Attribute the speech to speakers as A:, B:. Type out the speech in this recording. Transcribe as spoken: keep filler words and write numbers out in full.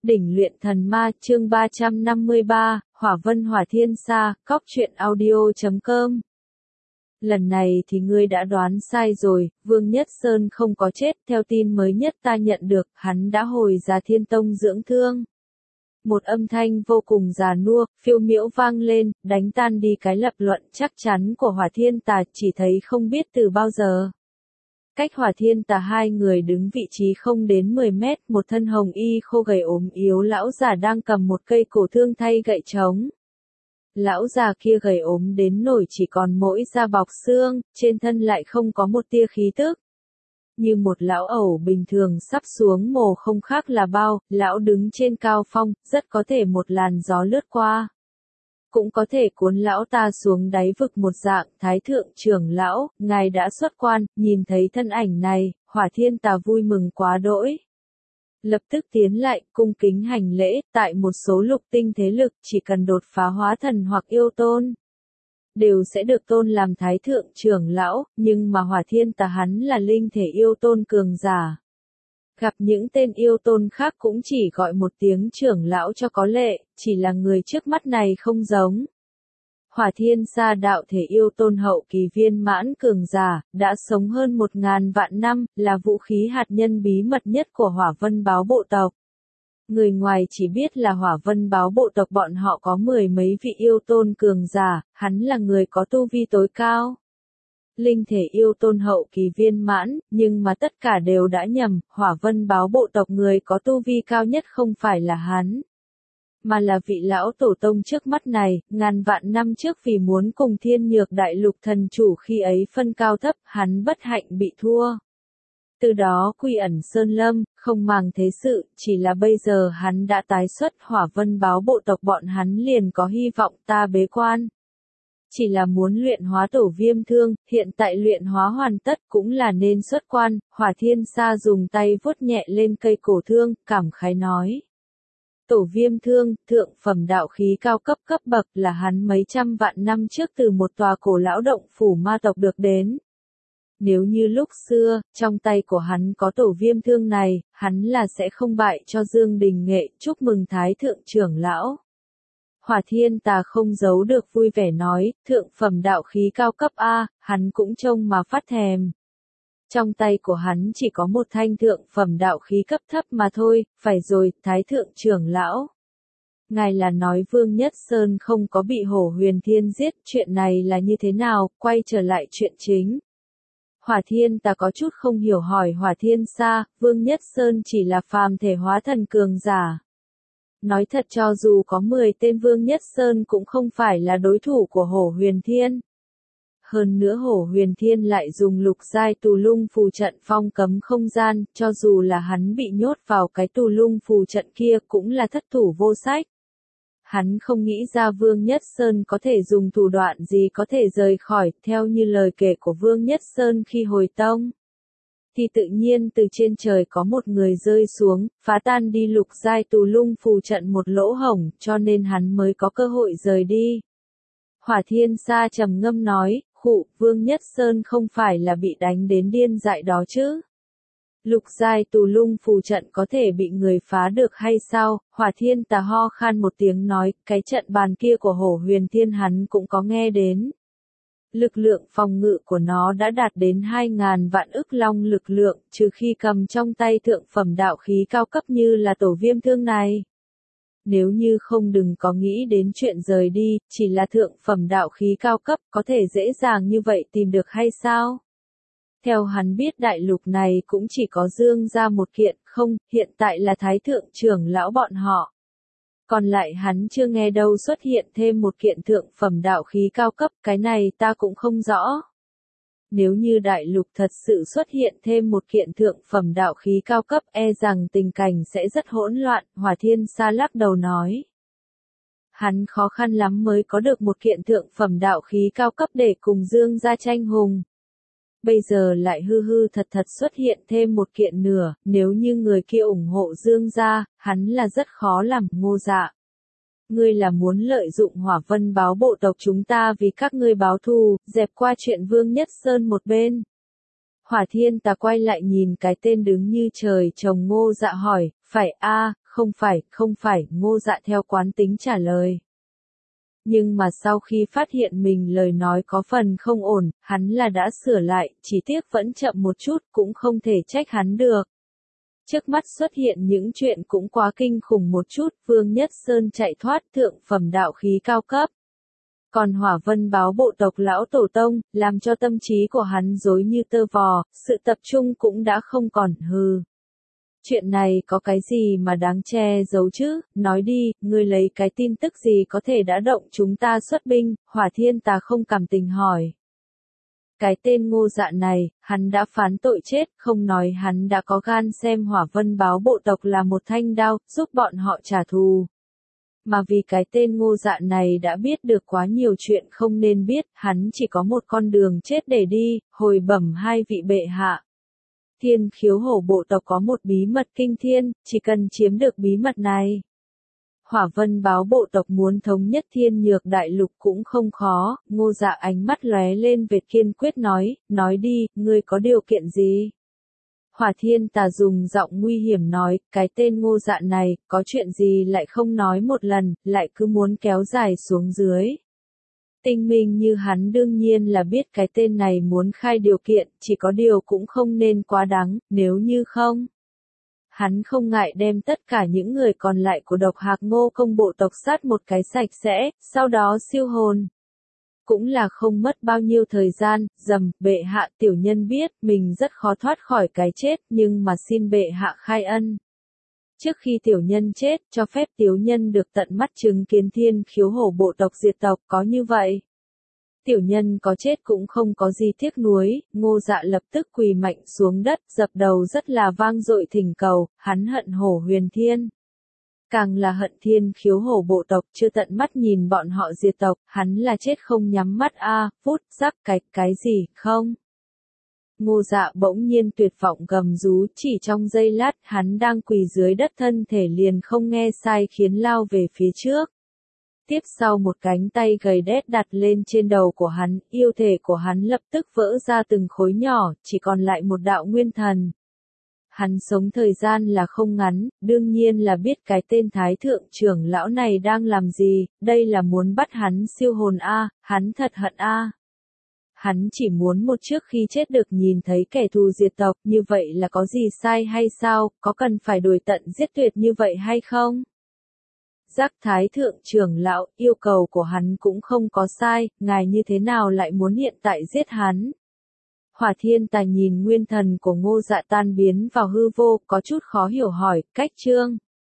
A: Đỉnh luyện thần ma chương ba trăm năm mươi ba, Hỏa Vân Hỏa Thiên Sa, cóc truyện audio chấm com. Lần này thì ngươi đã đoán sai rồi, Vương Nhất Sơn không có chết, theo tin mới nhất ta nhận được, hắn đã hồi ra Thiên Tông dưỡng thương. Một âm thanh vô cùng già nua, phiêu miễu vang lên, đánh tan đi cái lập luận chắc chắn của Hỏa Thiên Tà, chỉ thấy không biết từ bao giờ. Cách Hỏa Thiên Tà hai người đứng vị trí không đến mười mét, một thân hồng y khô gầy ốm yếu lão già đang cầm một cây cổ thương thay gậy trống. Lão già kia gầy ốm đến nổi chỉ còn mỗi da bọc xương, trên thân lại không có một tia khí tức. Như một lão ẩu bình thường sắp xuống mồ không khác là bao, lão đứng trên cao phong, rất có thể một làn gió lướt qua. Cũng có thể cuốn lão ta xuống đáy vực một dạng. Thái thượng trưởng lão, ngài đã xuất quan, nhìn thấy thân ảnh này, Hỏa Thiên Tà vui mừng quá đỗi. Lập tức tiến lại, cung kính hành lễ, tại một số lục tinh thế lực, chỉ cần đột phá hóa thần hoặc yêu tôn, đều sẽ được tôn làm thái thượng trưởng lão, nhưng mà Hỏa Thiên Tà hắn là linh thể yêu tôn cường giả. Gặp những tên yêu tôn khác cũng chỉ gọi một tiếng trưởng lão cho có lệ, chỉ là người trước mắt này không giống. Hỏa Thiên Sa đạo thể yêu tôn hậu kỳ viên mãn cường giả, đã sống hơn một ngàn vạn năm, là vũ khí hạt nhân bí mật nhất của Hỏa Vân Báo bộ tộc. Người ngoài chỉ biết là Hỏa Vân Báo bộ tộc bọn họ có mười mấy vị yêu tôn cường giả, hắn là người có tu vi tối cao. Linh thể yêu tôn hậu kỳ viên mãn, nhưng mà tất cả đều đã nhầm, Hỏa Vân Báo bộ tộc người có tu vi cao nhất không phải là hắn, mà là vị lão tổ tông trước mắt này, ngàn vạn năm trước vì muốn cùng Thiên Nhược Đại Lục thần chủ khi ấy phân cao thấp, hắn bất hạnh bị thua. Từ đó quy ẩn sơn lâm, không màng thế sự, chỉ là bây giờ hắn đã tái xuất, Hỏa Vân Báo bộ tộc bọn hắn liền có hy vọng ta bế quan. Chỉ là muốn luyện hóa tổ viêm thương, hiện tại luyện hóa hoàn tất cũng là nên xuất quan. Hỏa Thiên Sa dùng tay vuốt nhẹ lên cây cổ thương, cảm khái nói. Tổ viêm thương, thượng phẩm đạo khí cao cấp cấp bậc là hắn mấy trăm vạn năm trước từ một tòa cổ lão động phủ ma tộc được đến. Nếu như lúc xưa, trong tay của hắn có tổ viêm thương này, hắn là sẽ không bại cho Dương Đình Nghệ, chúc mừng Thái thượng trưởng lão. Hỏa Thiên Tà không giấu được vui vẻ nói, thượng phẩm đạo khí cao cấp A, hắn cũng trông mà phát thèm. Trong tay của hắn chỉ có một thanh thượng phẩm đạo khí cấp thấp mà thôi, phải rồi, Thái thượng trưởng lão. Ngài là nói Vương Nhất Sơn không có bị Hổ Huyền Thiên giết, chuyện này là như thế nào, quay trở lại chuyện chính. Hỏa Thiên Tà có chút không hiểu hỏi Hỏa Thiên Sa, Vương Nhất Sơn chỉ là phàm thể hóa thần cường giả. Nói thật cho dù có mười tên Vương Nhất Sơn cũng không phải là đối thủ của Hổ Huyền Thiên. Hơn nữa Hổ Huyền Thiên lại dùng lục giai tù lung phù trận phong cấm không gian, cho dù là hắn bị nhốt vào cái tù lung phù trận kia cũng là thất thủ vô sách. Hắn không nghĩ ra Vương Nhất Sơn có thể dùng thủ đoạn gì có thể rời khỏi, theo như lời kể của Vương Nhất Sơn khi hồi tông. Thì tự nhiên từ trên trời có một người rơi xuống, phá tan đi lục giai tù lung phù trận một lỗ hổng, cho nên hắn mới có cơ hội rời đi. Hỏa Thiên Sa trầm ngâm nói, khụ, Vương Nhất Sơn không phải là bị đánh đến điên dại đó chứ. Lục giai tù lung phù trận có thể bị người phá được hay sao? Hỏa Thiên Tà ho khan một tiếng nói, cái trận bàn kia của Hổ Huyền Thiên hắn cũng có nghe đến. Lực lượng phòng ngự của nó đã đạt đến hai ngàn vạn ức long lực lượng, trừ khi cầm trong tay thượng phẩm đạo khí cao cấp như là tổ viêm thương này. Nếu như không đừng có nghĩ đến chuyện rời đi, chỉ là thượng phẩm đạo khí cao cấp có thể dễ dàng như vậy tìm được hay sao? Theo hắn biết đại lục này cũng chỉ có Dương ra một kiện, không, hiện tại là Thái thượng trưởng lão bọn họ. Còn lại hắn chưa nghe đâu xuất hiện thêm một kiện thượng phẩm đạo khí cao cấp, cái này ta cũng không rõ. Nếu như đại lục thật sự xuất hiện thêm một kiện thượng phẩm đạo khí cao cấp, e rằng tình cảnh sẽ rất hỗn loạn, Hỏa Thiên Sa lắc đầu nói. Hắn khó khăn lắm mới có được một kiện thượng phẩm đạo khí cao cấp để cùng Dương ra tranh hùng. Bây giờ lại hư hư thật thật xuất hiện thêm một kiện nửa, nếu như người kia ủng hộ Dương gia, hắn là rất khó làm, Ngô Dạ. Ngươi là muốn lợi dụng Hỏa Vân Báo bộ tộc chúng ta vì các ngươi báo thù, dẹp qua chuyện Vương Nhất Sơn một bên. Hỏa Thiên Tà quay lại nhìn cái tên đứng như trời trồng Ngô Dạ hỏi, phải a, không phải, không phải, Ngô Dạ theo quán tính trả lời. Nhưng mà sau khi phát hiện mình lời nói có phần không ổn, hắn là đã sửa lại, chỉ tiếc vẫn chậm một chút, cũng không thể trách hắn được. Trước mắt xuất hiện những chuyện cũng quá kinh khủng một chút, Vương Nhất Sơn chạy thoát thượng phẩm đạo khí cao cấp. Còn Hỏa Vân báo bộ tộc lão tổ tông, làm cho tâm trí của hắn rối như tơ vò, sự tập trung cũng đã không còn, hừ. Chuyện này có cái gì mà đáng che giấu chứ, nói đi, ngươi lấy cái tin tức gì có thể đã động chúng ta xuất binh, Hỏa Thiên Tà không cảm tình hỏi. Cái tên Ngô Dạ này, hắn đã phán tội chết, không nói hắn đã có gan xem Hỏa Vân báo bộ tộc là một thanh đao, giúp bọn họ trả thù. Mà vì cái tên Ngô Dạ này đã biết được quá nhiều chuyện không nên biết, hắn chỉ có một con đường chết để đi, hồi bẩm hai vị bệ hạ. Thiên Khiếu Hổ bộ tộc có một bí mật kinh thiên, chỉ cần chiếm được bí mật này. Hỏa Vân báo bộ tộc muốn thống nhất thiên nhược đại lục cũng không khó, Ngô Dạ ánh mắt lóe lên vệt kiên quyết nói, nói đi, ngươi có điều kiện gì? Hỏa Thiên Tà dùng giọng nguy hiểm nói, cái tên Ngô Dạ này, có chuyện gì lại không nói một lần, lại cứ muốn kéo dài xuống dưới. Tinh minh như hắn đương nhiên là biết cái tên này muốn khai điều kiện, chỉ có điều cũng không nên quá đáng, nếu như không. Hắn không ngại đem tất cả những người còn lại của độc hạc Ngô công bộ tộc sát một cái sạch sẽ, sau đó siêu hồn. Cũng là không mất bao nhiêu thời gian, dầm, bệ hạ tiểu nhân biết, mình rất khó thoát khỏi cái chết, nhưng mà xin bệ hạ khai ân. Trước khi tiểu nhân chết, cho phép tiểu nhân được tận mắt chứng kiến Thiên Khiếu Hổ bộ tộc diệt tộc, có như vậy. Tiểu nhân có chết cũng không có gì tiếc nuối, Ngô Dạ lập tức quỳ mạnh xuống đất, dập đầu rất là vang dội thỉnh cầu, hắn hận Hổ Huyền Thiên. Càng là hận Thiên Khiếu Hổ bộ tộc chưa tận mắt nhìn bọn họ diệt tộc, hắn là chết không nhắm mắt a, à, phút, rắc cái, cái gì, không? Ngô Dạ bỗng nhiên tuyệt vọng gầm rú, chỉ trong giây lát, hắn đang quỳ dưới đất thân thể liền không nghe sai khiến lao về phía trước. Tiếp sau một cánh tay gầy đét đặt lên trên đầu của hắn, yêu thể của hắn lập tức vỡ ra từng khối nhỏ, chỉ còn lại một đạo nguyên thần. Hắn sống thời gian là không ngắn, đương nhiên là biết cái tên Thái Thượng trưởng lão này đang làm gì, đây là muốn bắt hắn siêu hồn a, hắn thật hận a. Hắn chỉ muốn một trước khi chết được nhìn thấy kẻ thù diệt tộc, như vậy là có gì sai hay sao, có cần phải đuổi tận giết tuyệt như vậy hay không? Giác Thái Thượng trưởng lão, yêu cầu của hắn cũng không có sai, ngài như thế nào lại muốn hiện tại giết hắn? Hỏa Thiên Tà nhìn nguyên thần của Ngô Dạ tan biến vào hư vô, có chút khó hiểu hỏi, cách trương.